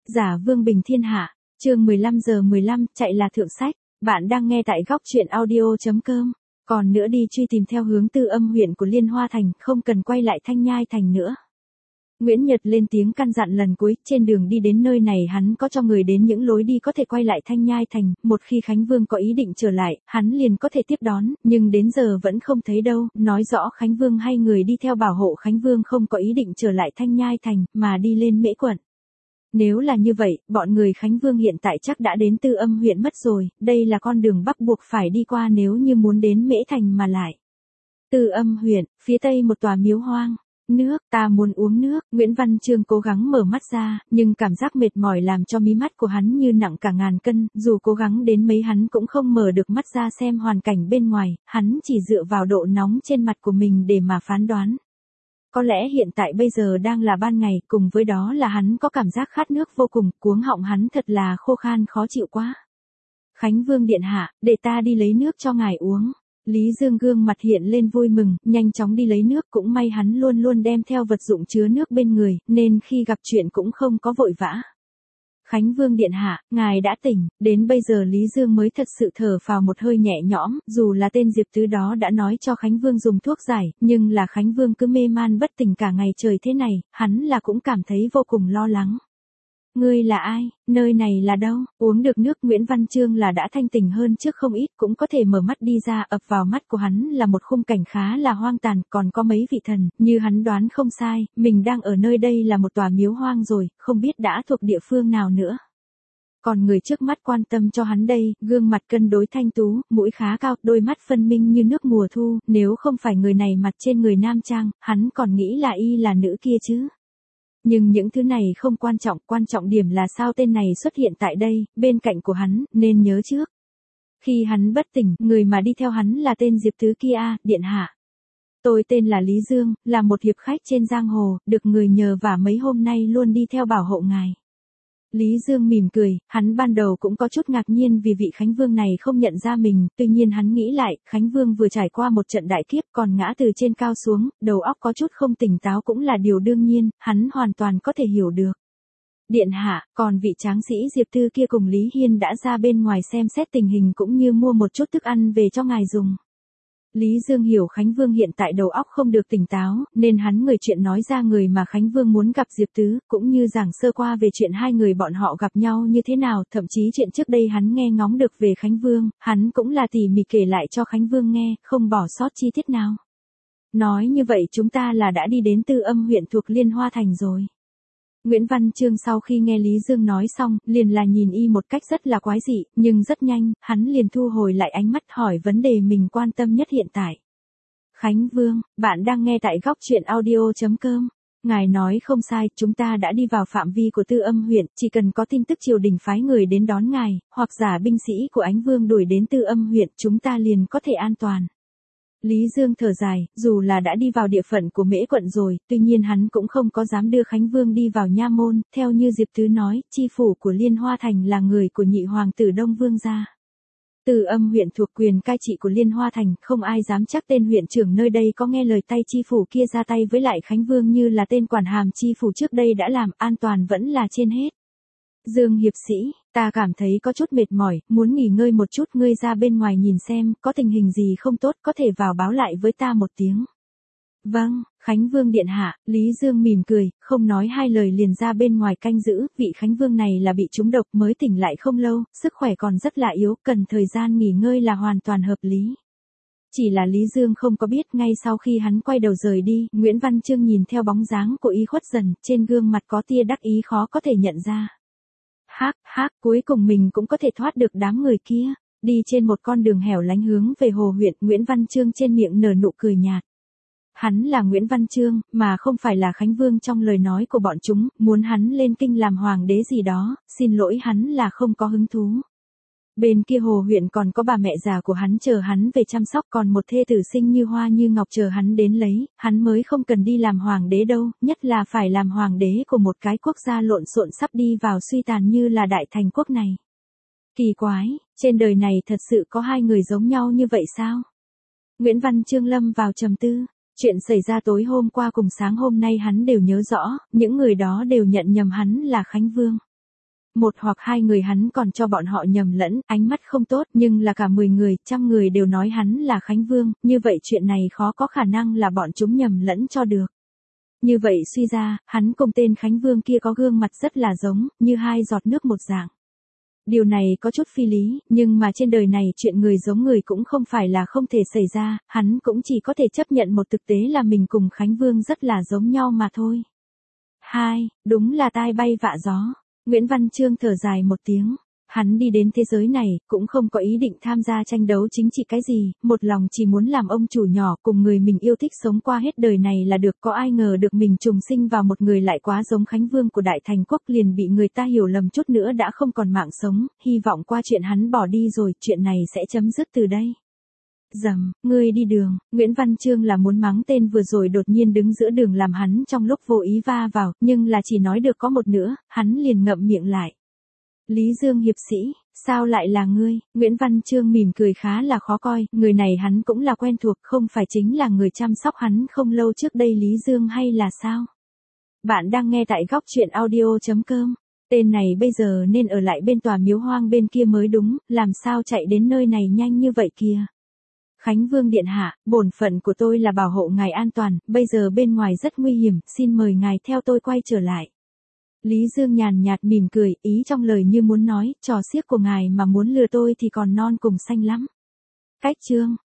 Giả Vương Bình Thiên Hạ, chương 15 giờ 15, chạy là thượng sách. Bạn đang nghe tại góc truyện audio.com. Còn nữa đi truy tìm theo hướng Tư Âm huyện của Liên Hoa Thành, không cần quay lại Thanh Nhai Thành nữa. Nguyễn Nhật lên tiếng căn dặn lần cuối, trên đường đi đến nơi này hắn có cho người đến những lối đi có thể quay lại Thanh Nhai Thành, một khi Khánh Vương có ý định trở lại, hắn liền có thể tiếp đón, nhưng đến giờ vẫn không thấy đâu, nói rõ Khánh Vương hay người đi theo bảo hộ Khánh Vương không có ý định trở lại Thanh Nhai Thành, mà đi lên Mễ Quận. Nếu là như vậy, bọn người Khánh Vương hiện tại chắc đã đến Tư Âm huyện mất rồi, đây là con đường bắt buộc phải đi qua nếu như muốn đến Mễ Thành mà lại. Tư Âm huyện, phía tây một tòa miếu hoang. Nước, ta muốn uống nước. Nguyễn Văn Chương cố gắng mở mắt ra, nhưng cảm giác mệt mỏi làm cho mí mắt của hắn như nặng cả ngàn cân, dù cố gắng đến mấy hắn cũng không mở được mắt ra xem hoàn cảnh bên ngoài, hắn chỉ dựa vào độ nóng trên mặt của mình để mà phán đoán. Có lẽ hiện tại bây giờ đang là ban ngày, cùng với đó là hắn có cảm giác khát nước vô cùng, cuống họng hắn thật là khô khan khó chịu quá. Khánh Vương điện hạ, để ta đi lấy nước cho ngài uống. Lý Dương gương mặt hiện lên vui mừng, nhanh chóng đi lấy nước, cũng may hắn luôn luôn đem theo vật dụng chứa nước bên người, nên khi gặp chuyện cũng không có vội vã. Khánh Vương điện hạ, ngài đã tỉnh, đến bây giờ Lý Dương mới thật sự thở phào một hơi nhẹ nhõm, dù là tên Diệp Tứ đó đã nói cho Khánh Vương dùng thuốc giải, nhưng là Khánh Vương cứ mê man bất tỉnh cả ngày trời thế này, hắn là cũng cảm thấy vô cùng lo lắng. Ngươi là ai, nơi này là đâu? Uống được nước Nguyễn Văn Chương là đã thanh tỉnh hơn trước không ít, cũng có thể mở mắt đi ra, ập vào mắt của hắn là một khung cảnh khá là hoang tàn, còn có mấy vị thần, như hắn đoán không sai, mình đang ở nơi đây là một tòa miếu hoang rồi, không biết đã thuộc địa phương nào nữa. Còn người trước mắt quan tâm cho hắn đây, gương mặt cân đối thanh tú, mũi khá cao, đôi mắt phân minh như nước mùa thu, nếu không phải người này mặt trên người nam trang, hắn còn nghĩ là y là nữ kia chứ. Nhưng những thứ này không quan trọng điểm là sao tên này xuất hiện tại đây, bên cạnh của hắn, nên nhớ trước. Khi hắn bất tỉnh, người mà đi theo hắn là tên Diệp Tứ kia, điện hạ. Tôi tên là Lý Dương, là một hiệp khách trên giang hồ, được người nhờ vả mấy hôm nay luôn đi theo bảo hộ ngài. Lý Dương mỉm cười, hắn ban đầu cũng có chút ngạc nhiên vì vị Khánh Vương này không nhận ra mình, tuy nhiên hắn nghĩ lại, Khánh Vương vừa trải qua một trận đại kiếp còn ngã từ trên cao xuống, đầu óc có chút không tỉnh táo cũng là điều đương nhiên, hắn hoàn toàn có thể hiểu được. Điện hạ, còn vị tráng sĩ Diệp Tư kia cùng Lý Hiên đã ra bên ngoài xem xét tình hình cũng như mua một chút thức ăn về cho ngài dùng. Lý Dương hiểu Khánh Vương hiện tại đầu óc không được tỉnh táo, nên hắn người chuyện nói ra người mà Khánh Vương muốn gặp Diệp Tứ, cũng như giảng sơ qua về chuyện hai người bọn họ gặp nhau như thế nào, thậm chí chuyện trước đây hắn nghe ngóng được về Khánh Vương, hắn cũng là tỉ mỉ kể lại cho Khánh Vương nghe, không bỏ sót chi tiết nào. Nói như vậy chúng ta là đã đi đến Tư Âm huyện thuộc Liên Hoa Thành rồi. Nguyễn Văn Chương sau khi nghe Lý Dương nói xong, liền là nhìn y một cách rất là quái dị, nhưng rất nhanh, hắn liền thu hồi lại ánh mắt hỏi vấn đề mình quan tâm nhất hiện tại. Khánh Vương, bạn đang nghe tại góc truyện audio.com. Ngài nói không sai, chúng ta đã đi vào phạm vi của Tư Âm huyện, chỉ cần có tin tức triều đình phái người đến đón ngài, hoặc giả binh sĩ của Ánh Vương đuổi đến Tư Âm huyện, chúng ta liền có thể an toàn. Lý Dương thở dài, dù là đã đi vào địa phận của Mễ Quận rồi, tuy nhiên hắn cũng không có dám đưa Khánh Vương đi vào nha môn, theo như Diệp Tứ nói, chi phủ của Liên Hoa Thành là người của nhị hoàng tử Đông Vương gia. Tư Âm huyện thuộc quyền cai trị của Liên Hoa Thành, không ai dám chắc tên huyện trưởng nơi đây có nghe lời tay chi phủ kia ra tay với lại Khánh Vương như là tên quản hàm chi phủ trước đây đã làm, an toàn vẫn là trên hết. Dương hiệp sĩ, ta cảm thấy có chút mệt mỏi, muốn nghỉ ngơi một chút, ngươi ra bên ngoài nhìn xem, có tình hình gì không tốt, có thể vào báo lại với ta một tiếng. Vâng, Khánh Vương điện hạ, Lý Dương mỉm cười, không nói hai lời liền ra bên ngoài canh giữ, vị Khánh Vương này là bị trúng độc mới tỉnh lại không lâu, sức khỏe còn rất là yếu, cần thời gian nghỉ ngơi là hoàn toàn hợp lý. Chỉ là Lý Dương không có biết ngay sau khi hắn quay đầu rời đi, Nguyễn Văn Chương nhìn theo bóng dáng của y khuất dần, trên gương mặt có tia đắc ý khó có thể nhận ra. Cuối cùng mình cũng có thể thoát được đám người kia. Đi trên một con đường hẻo lánh hướng về Hồ huyện, Nguyễn Văn Chương trên miệng nở nụ cười nhạt. Hắn là Nguyễn Văn Chương, mà không phải là Khánh Vương trong lời nói của bọn chúng, muốn hắn lên kinh làm hoàng đế gì đó, xin lỗi hắn là không có hứng thú. Bên kia Hồ huyện còn có bà mẹ già của hắn chờ hắn về chăm sóc, còn một thê tử xinh như hoa như ngọc chờ hắn đến lấy, hắn mới không cần đi làm hoàng đế đâu, nhất là phải làm hoàng đế của một cái quốc gia lộn xộn sắp đi vào suy tàn như là Đại Thành quốc này. Kỳ quái, trên đời này thật sự có hai người giống nhau như vậy sao? Nguyễn Văn Chương lâm vào trầm tư. Chuyện xảy ra tối hôm qua cùng sáng hôm nay hắn đều nhớ rõ, những người đó đều nhận nhầm hắn là Khánh Vương. một hoặc hai người hắn còn cho bọn họ nhầm lẫn, ánh mắt không tốt, nhưng là cả 10 người, trăm người đều nói hắn là Khánh Vương, như vậy chuyện này khó có khả năng là bọn chúng nhầm lẫn cho được. Như vậy suy ra, hắn cùng tên Khánh Vương kia có gương mặt rất là giống, như hai giọt nước một dạng. Điều này có chút phi lý, nhưng mà trên đời này chuyện người giống người cũng không phải là không thể xảy ra, hắn cũng chỉ có thể chấp nhận một thực tế là mình cùng Khánh Vương rất là giống nhau mà thôi. 2. Đúng là tai bay vạ gió. Nguyễn Văn Chương thở dài một tiếng. Hắn đi đến thế giới này, cũng không có ý định tham gia tranh đấu chính trị cái gì, một lòng chỉ muốn làm ông chủ nhỏ cùng người mình yêu thích sống qua hết đời này là được. Có ai ngờ được mình trùng sinh vào một người lại quá giống Khánh Vương của Đại Thành Quốc, liền bị người ta hiểu lầm chút nữa đã không còn mạng sống, hy vọng qua chuyện hắn bỏ đi rồi, chuyện này sẽ chấm dứt từ đây. Dầm, ngươi đi đường, Nguyễn Văn Chương là muốn mắng tên vừa rồi đột nhiên đứng giữa đường làm hắn trong lúc vô ý va vào, nhưng là chỉ nói được có một nữa, hắn liền ngậm miệng lại. Lý Dương hiệp sĩ, sao lại là ngươi? Nguyễn Văn Chương mỉm cười khá là khó coi, người này hắn cũng là quen thuộc, không phải chính là người chăm sóc hắn không lâu trước đây Lý Dương hay là sao? Bạn đang nghe tại góc truyện audio.com. Tên này bây giờ nên ở lại bên tòa miếu hoang bên kia mới đúng, làm sao chạy đến nơi này nhanh như vậy kìa? Khánh Vương điện hạ, bổn phận của tôi là bảo hộ ngài an toàn, bây giờ bên ngoài rất nguy hiểm, xin mời ngài theo tôi quay trở lại. Lý Dương nhàn nhạt mỉm cười, ý trong lời như muốn nói, trò xiếc của ngài mà muốn lừa tôi thì còn non cùng xanh lắm. Cách chương